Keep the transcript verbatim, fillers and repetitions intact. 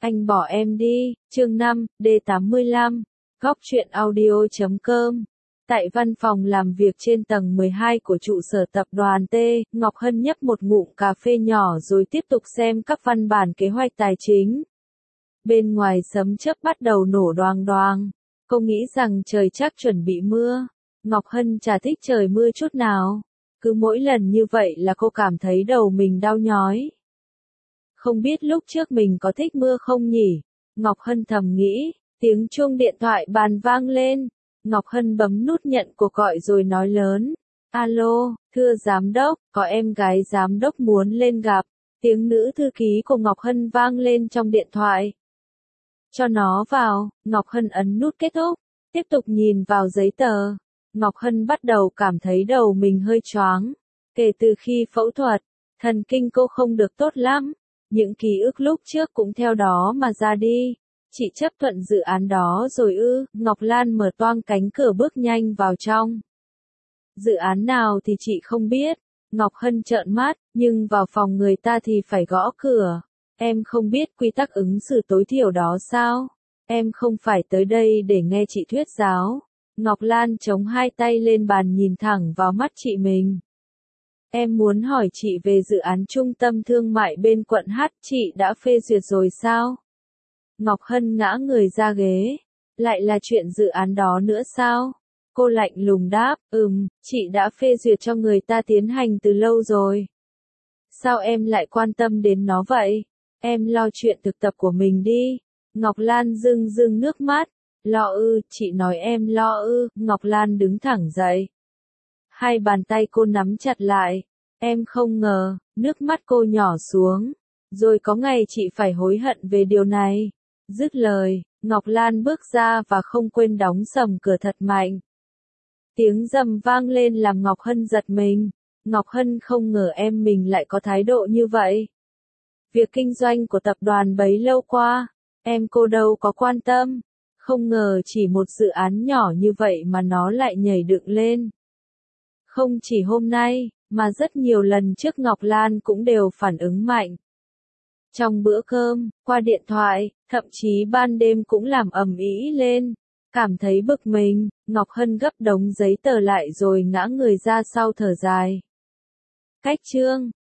Anh bỏ em đi, chương năm, D tám mươi lăm, góc truyện audio chấm com. Tại văn phòng làm việc trên tầng mười hai của trụ sở tập đoàn T, Ngọc Hân nhấp một ngụm cà phê nhỏ rồi tiếp tục xem các văn bản kế hoạch tài chính. Bên ngoài sấm chớp bắt đầu nổ đoàng đoàng. Cô nghĩ rằng trời chắc chuẩn bị mưa. Ngọc Hân chả thích trời mưa chút nào. Cứ mỗi lần như vậy là cô cảm thấy đầu mình đau nhói. Không biết lúc trước mình có thích mưa không nhỉ? Ngọc Hân thầm nghĩ. Tiếng chuông điện thoại bàn vang lên. Ngọc Hân bấm nút nhận cuộc gọi rồi nói lớn. Alo, thưa giám đốc, có em gái giám đốc muốn lên gặp. Tiếng nữ thư ký của Ngọc Hân vang lên trong điện thoại. Cho nó vào, Ngọc Hân ấn nút kết thúc. Tiếp tục nhìn vào giấy tờ. Ngọc Hân bắt đầu cảm thấy đầu mình hơi choáng. Kể từ khi phẫu thuật, thần kinh cô không được tốt lắm. Những ký ức lúc trước cũng theo đó mà ra đi. Chị chấp thuận dự án đó rồi ư? Ngọc Lan mở toang cánh cửa bước nhanh vào trong. Dự án nào thì chị không biết. Ngọc Hân trợn mắt, nhưng vào phòng người ta thì phải gõ cửa. Em không biết quy tắc ứng xử tối thiểu đó sao? Em không phải tới đây để nghe chị thuyết giáo. Ngọc Lan chống hai tay lên bàn nhìn thẳng vào mắt chị mình. Em muốn hỏi chị về dự án trung tâm thương mại bên quận H, chị đã phê duyệt rồi sao? Ngọc Hân ngã người ra ghế. Lại là chuyện dự án đó nữa sao? Cô lạnh lùng đáp, ừm, chị đã phê duyệt cho người ta tiến hành từ lâu rồi. Sao em lại quan tâm đến nó vậy? Em lo chuyện thực tập của mình đi. Ngọc Lan rưng rưng nước mắt. Lo ư, chị nói em lo ư. Ngọc Lan đứng thẳng dậy. Hai bàn tay cô nắm chặt lại. Em không ngờ, nước mắt cô nhỏ xuống. Rồi có ngày chị phải hối hận về điều này. Dứt lời, Ngọc Lan bước ra và không quên đóng sầm cửa thật mạnh. Tiếng rầm vang lên làm Ngọc Hân giật mình. Ngọc Hân không ngờ em mình lại có thái độ như vậy. Việc kinh doanh của tập đoàn bấy lâu qua, em cô đâu có quan tâm. Không ngờ chỉ một dự án nhỏ như vậy mà nó lại nhảy dựng lên. Không chỉ hôm nay, mà rất nhiều lần trước Ngọc Lan cũng đều phản ứng mạnh. Trong bữa cơm, qua điện thoại, thậm chí ban đêm cũng làm ầm ĩ lên. Cảm thấy bực mình, Ngọc Hân gấp đống giấy tờ lại rồi ngã người ra sau thở dài. Cách chương